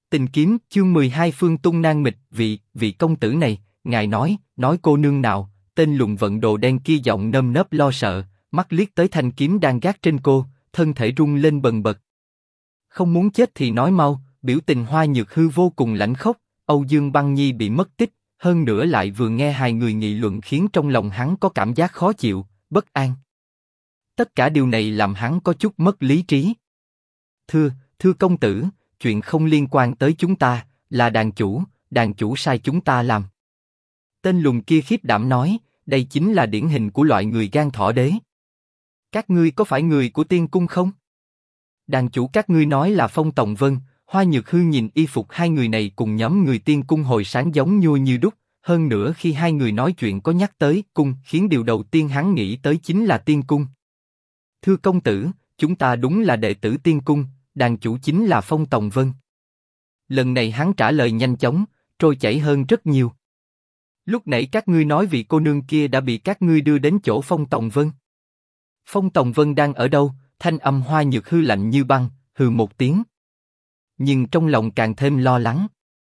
Tình kiếm chương 12 Phương Tung nan mịch vị công tử này, ngài nói cô nương nào? Tên lùn vận đồ đen kia giọng nơm nớp lo sợ, mắt liếc tới thanh kiếm đang gác trên cô, thân thể rung lên bần bật. Không muốn chết thì nói mau. Biểu tình Hoa Nhược Hư vô cùng lãnh khốc. Âu Dương Băng Nhi bị mất tích, hơn nữa lại vừa nghe hai người nghị luận khiến trong lòng hắn có cảm giác khó chịu, bất an. Tất cả điều này làm hắn có chút mất lý trí. Thưa công tử, chuyện không liên quan tới chúng ta, là đàn chủ sai chúng ta làm. Tên lùn kia khiếp đảm nói, đây chính là điển hình của loại người gan thỏ đế. Các ngươi có phải người của tiên cung không? Đàn chủ các ngươi nói là Phong Tòng Vân. Hoa Nhược Hư nhìn y phục hai người này cùng nhóm người tiên cung hồi sáng giống nhô như đúc. Hơn nữa khi hai người nói chuyện có nhắc tới cung, khiến điều đầu tiên hắn nghĩ tới chính là tiên cung. Thưa công tử, chúng ta đúng là đệ tử tiên cung, đàn chủ chính là Phong Tòng Vân. Lần này hắn trả lời nhanh chóng, trôi chảy hơn rất nhiều. Lúc nãy các ngươi nói vị cô nương kia đã bị các ngươi đưa đến chỗ Phong Tòng Vân. Phong Tòng Vân đang ở đâu? Thanh âm Hoa Nhược Hư lạnh như băng, hừ một tiếng. Nhưng trong lòng càng thêm lo lắng.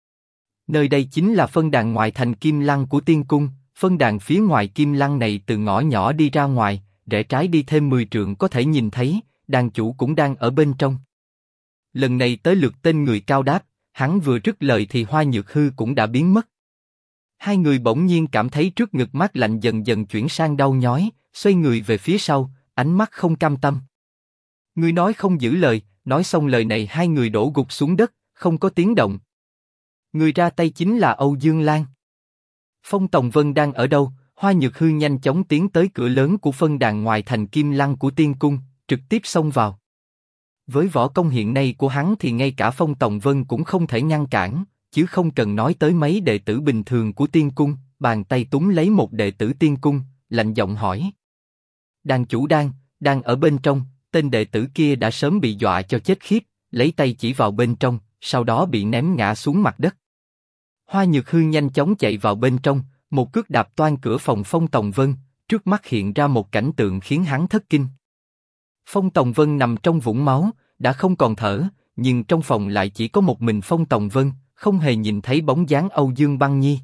Nơi đây chính là phân đàn ngoại thành Kim Lăng của tiên cung. Phân đàn phía ngoài Kim Lăng này từ ngõ nhỏ đi ra ngoài, rẽ trái đi thêm 10 trượng có thể nhìn thấy, đàn chủ cũng đang ở bên trong. Lần này tới lượt tên người cao đáp, hắn vừa dứt lời thì Hoa Nhược Hư cũng đã biến mất. Hai người bỗng nhiên cảm thấy trước ngực mát lạnh dần dần chuyển sang đau nhói, xoay người về phía sau, ánh mắt không cam tâm. Ngươi nói không giữ lời. Nói xong lời này hai người đổ gục xuống đất, không có tiếng động. Người ra tay chính là Âu Dương Lan. Phong Tòng Vân đang ở đâu? Hoa Nhược Hư nhanh chóng tiến tới cửa lớn của phân đàn ngoài thành Kim Lăng của tiên cung, trực tiếp xông vào. Với võ công hiện nay của hắn thì ngay cả Phong Tòng Vân cũng không thể ngăn cản, chứ không cần nói tới mấy đệ tử bình thường của tiên cung. Bàn tay túm lấy một đệ tử tiên cung, lạnh giọng hỏi. Đàn chủ đang ở bên trong. Tên đệ tử kia đã sớm bị dọa cho chết khiếp, lấy tay chỉ vào bên trong, sau đó bị ném ngã xuống mặt đất. Hoa Nhược Hư nhanh chóng chạy vào bên trong, một cước đạp toang cửa phòng Phong Tòng Vân, trước mắt hiện ra một cảnh tượng khiến hắn thất kinh. Phong Tòng Vân nằm trong vũng máu, đã không còn thở, nhưng trong phòng lại chỉ có một mình Phong Tòng Vân, không hề nhìn thấy bóng dáng Âu Dương Băng Nhi.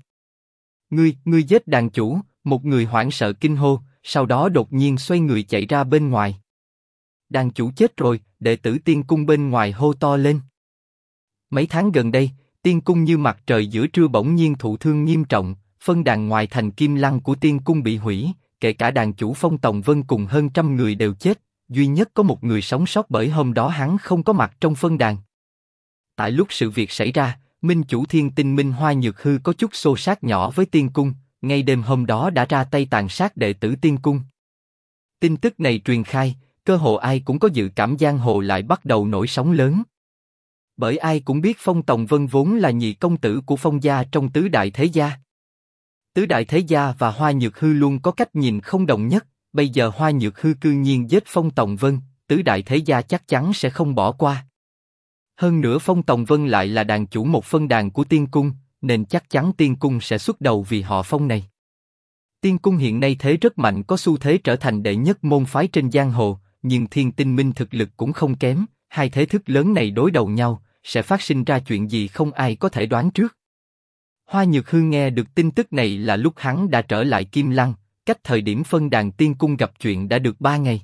Ngươi giết đàn chủ, một người hoảng sợ kinh hô, sau đó đột nhiên xoay người chạy ra bên ngoài. Đàn chủ chết rồi, đệ tử tiên cung bên ngoài hô to lên. Mấy tháng gần đây, tiên cung như mặt trời giữa trưa bỗng nhiên thụ thương nghiêm trọng, phân đàn ngoài thành Kim Lăng của tiên cung bị hủy, kể cả đàn chủ Phong Tòng Vân cùng hơn 100 người đều chết, duy nhất có một người sống sót bởi hôm đó hắn không có mặt trong phân đàn. Tại lúc sự việc xảy ra, Minh chủ Thiên Tinh Minh Hoa Nhược Hư có chút xô xát nhỏ với tiên cung, ngay đêm hôm đó đã ra tay tàn sát đệ tử tiên cung. Tin tức này truyền khai, cơ hồ ai cũng có dự cảm giang hồ lại bắt đầu nổi sóng lớn. Bởi ai cũng biết Phong Tòng Vân vốn là nhị công tử của Phong gia trong tứ đại thế gia. Tứ đại thế gia và Hoa Nhược Hư luôn có cách nhìn không đồng nhất, bây giờ Hoa Nhược Hư cư nhiên giết Phong Tòng Vân, tứ đại thế gia chắc chắn sẽ không bỏ qua. Hơn nữa Phong Tòng Vân lại là đàn chủ một phân đàn của tiên cung, nên chắc chắn tiên cung sẽ xuất đầu vì họ Phong này. Tiên cung hiện nay thế rất mạnh, có xu thế trở thành đệ nhất môn phái trên giang hồ, nhưng Thiên Tinh Minh thực lực cũng không kém, hai thế thức lớn này đối đầu nhau, sẽ phát sinh ra chuyện gì không ai có thể đoán trước. Hoa Nhược Hư nghe được tin tức này là lúc hắn đã trở lại Kim Lăng, cách thời điểm phân đàn tiên cung gặp chuyện đã được 3 ngày.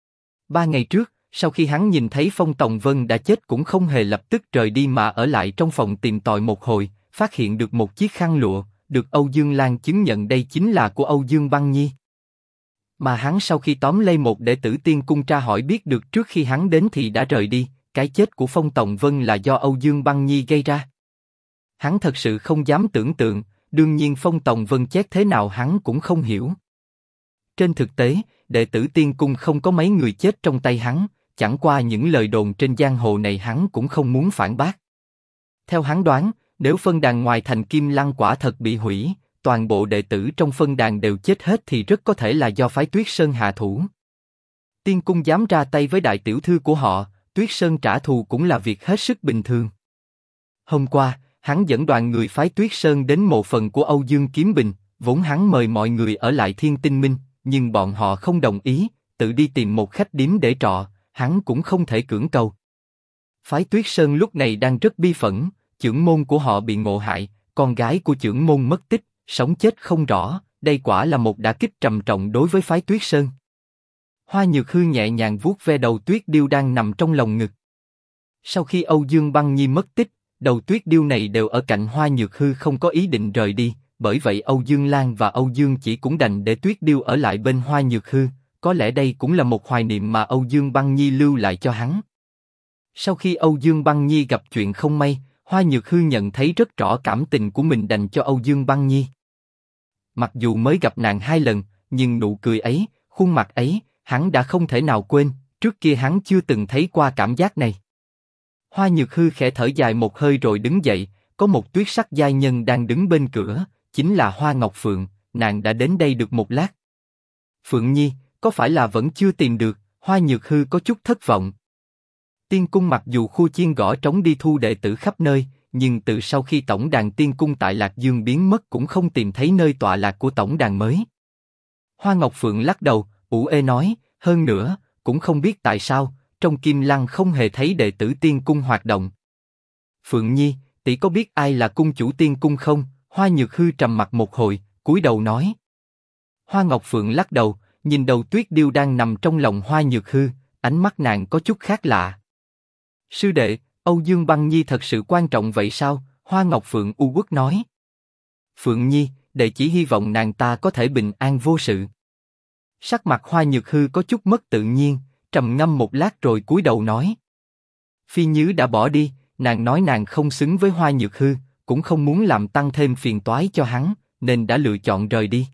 3 ngày trước, sau khi hắn nhìn thấy Phong Tòng Vân đã chết cũng không hề lập tức rời đi mà ở lại trong phòng tìm tòi một hồi, phát hiện được một chiếc khăn lụa, được Âu Dương Lan chứng nhận đây chính là của Âu Dương Băng Nhi. Mà hắn sau khi tóm lấy một đệ tử tiên cung tra hỏi biết được trước khi hắn đến thì đã rời đi, cái chết của Phong Tòng Vân là do Âu Dương Băng Nhi gây ra. Hắn thật sự không dám tưởng tượng, đương nhiên Phong Tòng Vân chết thế nào hắn cũng không hiểu. Trên thực tế, đệ tử tiên cung không có mấy người chết trong tay hắn, chẳng qua những lời đồn trên giang hồ này hắn cũng không muốn phản bác. Theo hắn đoán, nếu phân đàn ngoài thành Kim Lăng quả thật bị hủy, toàn bộ đệ tử trong phân đàn đều chết hết thì rất có thể là do phái Tuyết Sơn hạ thủ. Tiên cung dám ra tay với đại tiểu thư của họ, Tuyết Sơn trả thù cũng là việc hết sức bình thường. Hôm qua, hắn dẫn đoàn người phái Tuyết Sơn đến mộ phần của Âu Dương Kiếm Bình, vốn hắn mời mọi người ở lại Thiên Tinh Minh, nhưng bọn họ không đồng ý, tự đi tìm một khách điếm để trọ, hắn cũng không thể cưỡng cầu. Phái Tuyết Sơn lúc này đang rất bi phẫn, chưởng môn của họ bị ngộ hại, con gái của chưởng môn mất tích, sống chết không rõ, đây quả là một đả kích trầm trọng đối với phái Tuyết Sơn. Hoa Nhược Hư nhẹ nhàng vuốt ve đầu Tuyết Điêu đang nằm trong lồng ngực. Sau khi Âu Dương Băng Nhi mất tích, đầu Tuyết Điêu này đều ở cạnh Hoa Nhược Hư không có ý định rời đi, bởi vậy Âu Dương Lan và Âu Dương Chỉ cũng đành để Tuyết Điêu ở lại bên Hoa Nhược Hư, có lẽ đây cũng là một hoài niệm mà Âu Dương Băng Nhi lưu lại cho hắn. Sau khi Âu Dương Băng Nhi gặp chuyện không may, Hoa Nhược Hư nhận thấy rất rõ cảm tình của mình dành cho Âu Dương Băng Nhi. Mặc dù mới gặp nàng 2 lần, nhưng nụ cười ấy, khuôn mặt ấy, hắn đã không thể nào quên, trước kia hắn chưa từng thấy qua cảm giác này. Hoa Nhược Hư khẽ thở dài một hơi rồi đứng dậy, có một tuyết sắc giai nhân đang đứng bên cửa, chính là Hoa Ngọc Phượng, nàng đã đến đây được một lát. Phượng Nhi, có phải là vẫn chưa tìm được? Hoa Nhược Hư có chút thất vọng. Tiên cung mặc dù khu chiên gõ trống đi thu đệ tử khắp nơi, nhưng từ sau khi tổng đàn tiên cung tại Lạc Dương biến mất cũng không tìm thấy nơi tọa lạc của tổng đàn mới. Hoa Ngọc Phượng lắc đầu, ủ ê nói, hơn nữa, cũng không biết tại sao, trong Kim Lăng không hề thấy đệ tử tiên cung hoạt động. Phượng Nhi, tỷ có biết ai là cung chủ tiên cung không? Hoa Nhược Hư trầm mặt một hồi, cúi đầu nói. Hoa Ngọc Phượng lắc đầu, nhìn đầu Tuyết Điêu đang nằm trong lòng Hoa Nhược Hư, ánh mắt nàng có chút khác lạ. Sư đệ, Âu Dương Băng Nhi thật sự quan trọng vậy sao? Hoa Ngọc Phượng u uất nói. Phượng Nhi, đệ chỉ hy vọng nàng ta có thể bình an vô sự. Sắc mặt Hoa Nhược Hư có chút mất tự nhiên, trầm ngâm một lát rồi cúi đầu nói. Phi Nhứ đã bỏ đi, nàng nói nàng không xứng với Hoa Nhược Hư, cũng không muốn làm tăng thêm phiền toái cho hắn, nên đã lựa chọn rời đi.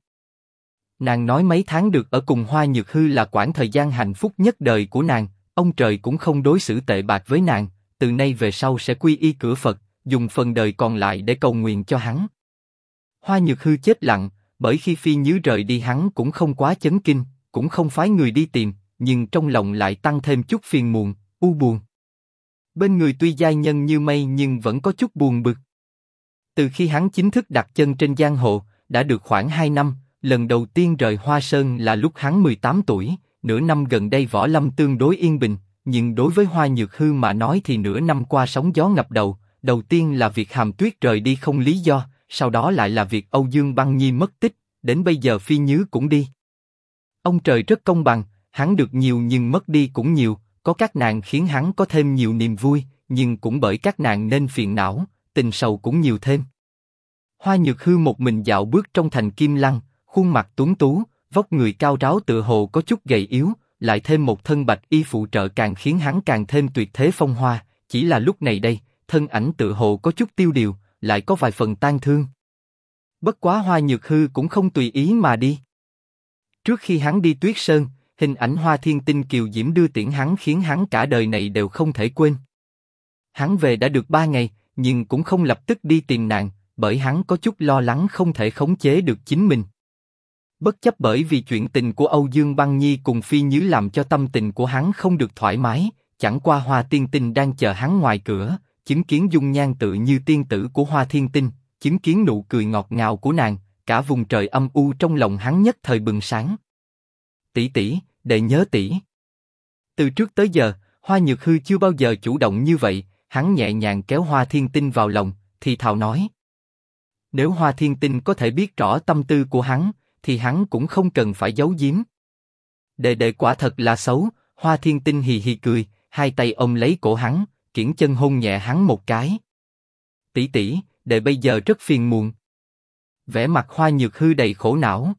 Nàng nói mấy tháng được ở cùng Hoa Nhược Hư là quãng thời gian hạnh phúc nhất đời của nàng, ông trời cũng không đối xử tệ bạc với nàng, từ nay về sau sẽ quy y cửa Phật, dùng phần đời còn lại để cầu nguyện cho hắn. Hoa Nhược Hư chết lặng, bởi khi Phi Nhứ rời đi hắn cũng không quá chấn kinh, cũng không phái người đi tìm, nhưng trong lòng lại tăng thêm chút phiền muộn, u buồn. Bên người tuy giai nhân như mây nhưng vẫn có chút buồn bực. Từ khi hắn chính thức đặt chân trên giang hồ, đã được khoảng 2 năm, lần đầu tiên rời Hoa Sơn là lúc hắn 18 tuổi, nửa năm gần đây võ lâm tương đối yên bình, nhưng đối với Hoa Nhược Hư mà nói thì nửa năm qua sóng gió ngập đầu, đầu tiên là việc Hàm Tuyết rời đi không lý do, sau đó lại là việc Âu Dương Băng Nhi mất tích, đến bây giờ Phi Nhứ cũng đi. Ông trời rất công bằng, hắn được nhiều nhưng mất đi cũng nhiều, có các nàng khiến hắn có thêm nhiều niềm vui, nhưng cũng bởi các nàng nên phiền não, tình sầu cũng nhiều thêm. Hoa Nhược Hư một mình dạo bước trong thành Kim Lăng, khuôn mặt tuấn tú, vóc người cao ráo tựa hồ có chút gầy yếu, lại thêm một thân bạch y phụ trợ càng khiến hắn càng thêm tuyệt thế phong hoa. Chỉ là lúc này đây, thân ảnh tựa hồ có chút tiêu điều, lại có vài phần tang thương. Bất quá Hoa Nhược Hư cũng không tùy ý mà đi. Trước khi hắn đi Tuyết Sơn, hình ảnh Hoa Thiên Tinh kiều diễm đưa tiễn hắn khiến hắn cả đời này đều không thể quên. Hắn về đã được 3 ngày, nhưng cũng không lập tức đi tìm nàng, bởi hắn có chút lo lắng không thể khống chế được chính mình. Bất chấp bởi vì chuyện tình của Âu Dương Băng Nhi cùng Phi Nhứ làm cho tâm tình của hắn không được thoải mái, chẳng qua Hoa Tiên Tinh đang chờ hắn ngoài cửa, chứng kiến dung nhan tự như tiên tử của Hoa Thiên Tinh, chứng kiến nụ cười ngọt ngào của nàng, cả vùng trời âm u trong lòng hắn nhất thời bừng sáng. Tỷ tỷ, đệ nhớ tỷ. Từ trước tới giờ, Hoa Nhược Hư chưa bao giờ chủ động như vậy, hắn nhẹ nhàng kéo Hoa Thiên Tinh vào lòng, thì thào nói. Nếu Hoa Thiên Tinh có thể biết rõ tâm tư của hắn, thì hắn cũng không cần phải giấu giếm. Đệ quả thật là xấu. Hoa Thiên Tinh hì hì cười, hai tay ôm lấy cổ hắn, kiễng chân hôn nhẹ hắn một cái. Tỷ tỷ, đệ bây giờ rất phiền muộn. Vẻ mặt Hoa Nhược Hư đầy khổ não.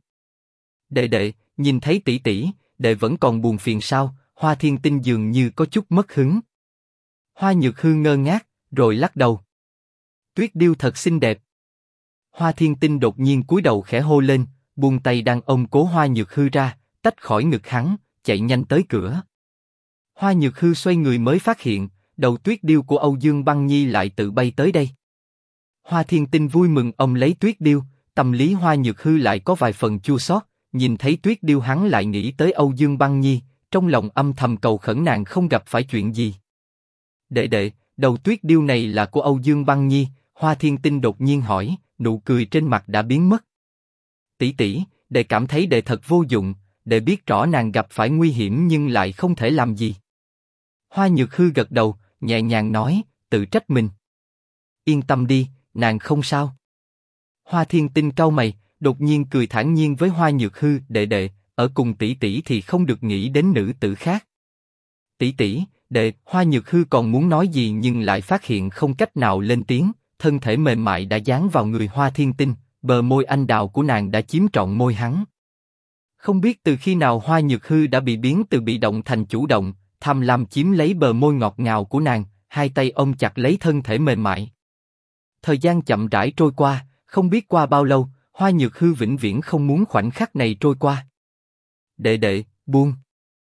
Đệ, nhìn thấy tỷ tỷ, đệ vẫn còn buồn phiền sao? Hoa Thiên Tinh dường như có chút mất hứng. Hoa Nhược Hư ngơ ngác, rồi lắc đầu. Tuyết Điêu thật xinh đẹp. Hoa Thiên Tinh đột nhiên cúi đầu khẽ hô lên, buông tay đang ôm cố Hoa Nhược Hư ra, tách khỏi ngực hắn, chạy nhanh tới cửa. Hoa Nhược Hư xoay người mới phát hiện, đầu Tuyết Điêu của Âu Dương Băng Nhi lại tự bay tới đây. Hoa Thiên Tinh vui mừng ôm lấy Tuyết Điêu, tâm lý Hoa Nhược Hư lại có vài phần chua xót, nhìn thấy Tuyết Điêu hắn lại nghĩ tới Âu Dương Băng Nhi, trong lòng âm thầm cầu khẩn nàng không gặp phải chuyện gì. Đệ, đầu Tuyết Điêu này là của Âu Dương Băng Nhi. Hoa Thiên Tinh đột nhiên hỏi, nụ cười trên mặt đã biến mất. Tỷ, đệ cảm thấy đệ thật vô dụng, đệ biết rõ nàng gặp phải nguy hiểm nhưng lại không thể làm gì. Hoa Nhược Hư gật đầu, nhẹ nhàng nói, tự trách mình. yên tâm đi, nàng không sao. Hoa Thiên Tinh cau mày, đột nhiên cười thản nhiên với Hoa Nhược Hư, đệ đệ, ở cùng tỷ tỷ thì không được nghĩ đến nữ tử khác. Tỷ tỷ, đệ, Hoa Nhược Hư còn muốn nói gì nhưng lại phát hiện không cách nào lên tiếng, thân thể mềm mại đã dán vào người Hoa Thiên Tinh, bờ môi anh đào của nàng đã chiếm trọn môi hắn. Không biết từ khi nào Hoa Nhược Hư đã bị biến từ bị động thành chủ động, tham lam chiếm lấy bờ môi ngọt ngào của nàng, hai tay ôm chặt lấy thân thể mềm mại. Thời gian chậm rãi trôi qua, không biết qua bao lâu, Hoa Nhược Hư vĩnh viễn không muốn khoảnh khắc này trôi qua. Đệ đệ, buông.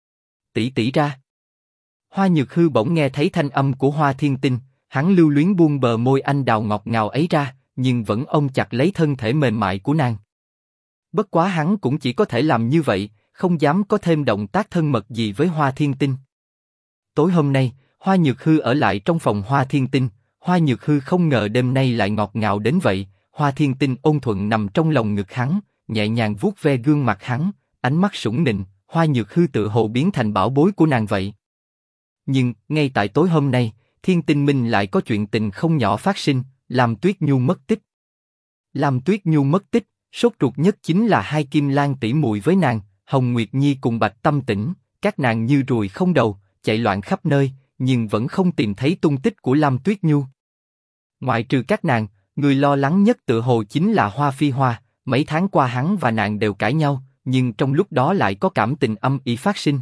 Tỷ tỷ ra. Hoa Nhược Hư bỗng nghe thấy thanh âm của Hoa Thiên Tinh, hắn lưu luyến buông bờ môi anh đào ngọt ngào ấy ra, nhưng vẫn ôm chặt lấy thân thể mềm mại của nàng. Bất quá hắn cũng chỉ có thể làm như vậy, không dám có thêm động tác thân mật gì với Hoa Thiên Tinh. Tối hôm nay, Hoa Nhược Hư ở lại trong phòng Hoa Thiên Tinh, Hoa Nhược Hư không ngờ đêm nay lại ngọt ngào đến vậy. Hoa Thiên Tinh ôn thuận nằm trong lòng ngực hắn, nhẹ nhàng vuốt ve gương mặt hắn, ánh mắt sủng nịnh, Hoa Nhược Hư tự hồ biến thành bảo bối của nàng vậy. Nhưng ngay tại tối hôm nay, Thiên Tinh Minh lại có chuyện tình không nhỏ phát sinh, Lam Tuyết Nhu mất tích. Lam Tuyết Nhu mất tích, sốt ruột nhất chính là hai Kim Lan tỷ muội với nàng, Hồng Nguyệt Nhi cùng Bạch Tâm Tĩnh, các nàng như ruồi không đầu, chạy loạn khắp nơi, nhưng vẫn không tìm thấy tung tích của Lam Tuyết Nhu. Ngoại trừ các nàng, người lo lắng nhất tự hồ chính là Hoa Phi Hoa. Mấy tháng qua hắn và nàng đều cãi nhau, nhưng trong lúc đó lại có cảm tình âm ỉ phát sinh.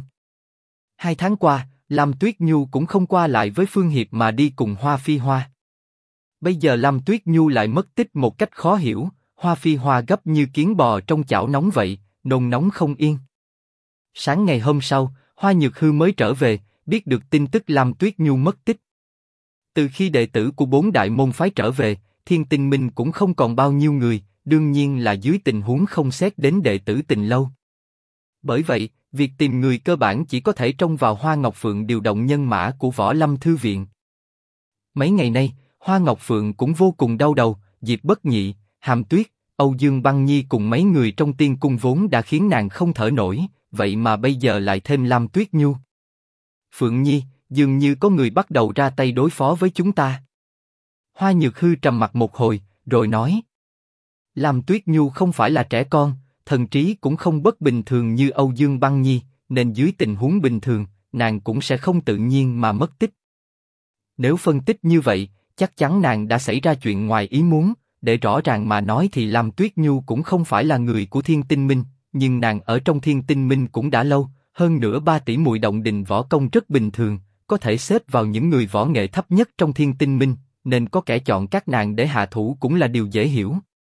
2 tháng qua, Lam Tuyết Nhu cũng không qua lại với Phương Hiệp mà đi cùng Hoa Phi Hoa. Bây giờ Lam Tuyết Nhu lại mất tích một cách khó hiểu, Hoa Phi Hoa gấp như kiến bò trong chảo nóng vậy, nôn nóng không yên. Sáng ngày hôm sau, Hoa Nhược Hư mới trở về, biết được tin tức Lam Tuyết Nhu mất tích. Từ khi đệ tử của 4 đại môn phái trở về, Thiên Tinh Minh cũng không còn bao nhiêu người, đương nhiên là dưới tình huống không xét đến đệ tử Tình Lâu. Bởi vậy, việc tìm người cơ bản chỉ có thể trông vào Hoa Ngọc Phượng điều động nhân mã của Võ Lâm Thư Viện. Mấy ngày nay, Hoa Ngọc Phượng cũng vô cùng đau đầu, Diệp Bất Nhị, Hàm Tuyết, Âu Dương Băng Nhi cùng mấy người trong Tiên Cung vốn đã khiến nàng không thở nổi, vậy mà bây giờ lại thêm Lam Tuyết Nhu. Phượng Nhi, dường như có người bắt đầu ra tay đối phó với chúng ta. Hoa Nhược Hư trầm mặt một hồi, rồi nói: Lam Tuyết Nhu không phải là trẻ con, thần trí cũng không bất bình thường như Âu Dương Băng Nhi, nên dưới tình huống bình thường, nàng cũng sẽ không tự nhiên mà mất tích. Nếu phân tích như vậy, chắc chắn nàng đã xảy ra chuyện ngoài ý muốn. Để rõ ràng mà nói thì Lam Tuyết Nhu cũng không phải là người của Thiên Tinh Minh, nhưng nàng ở trong Thiên Tinh Minh cũng đã lâu, hơn nữa 3 tỷ muội động đình võ công rất bình thường, có thể xếp vào những người võ nghệ thấp nhất trong Thiên Tinh Minh, nên có kẻ chọn các nàng để hạ thủ cũng là điều dễ hiểu.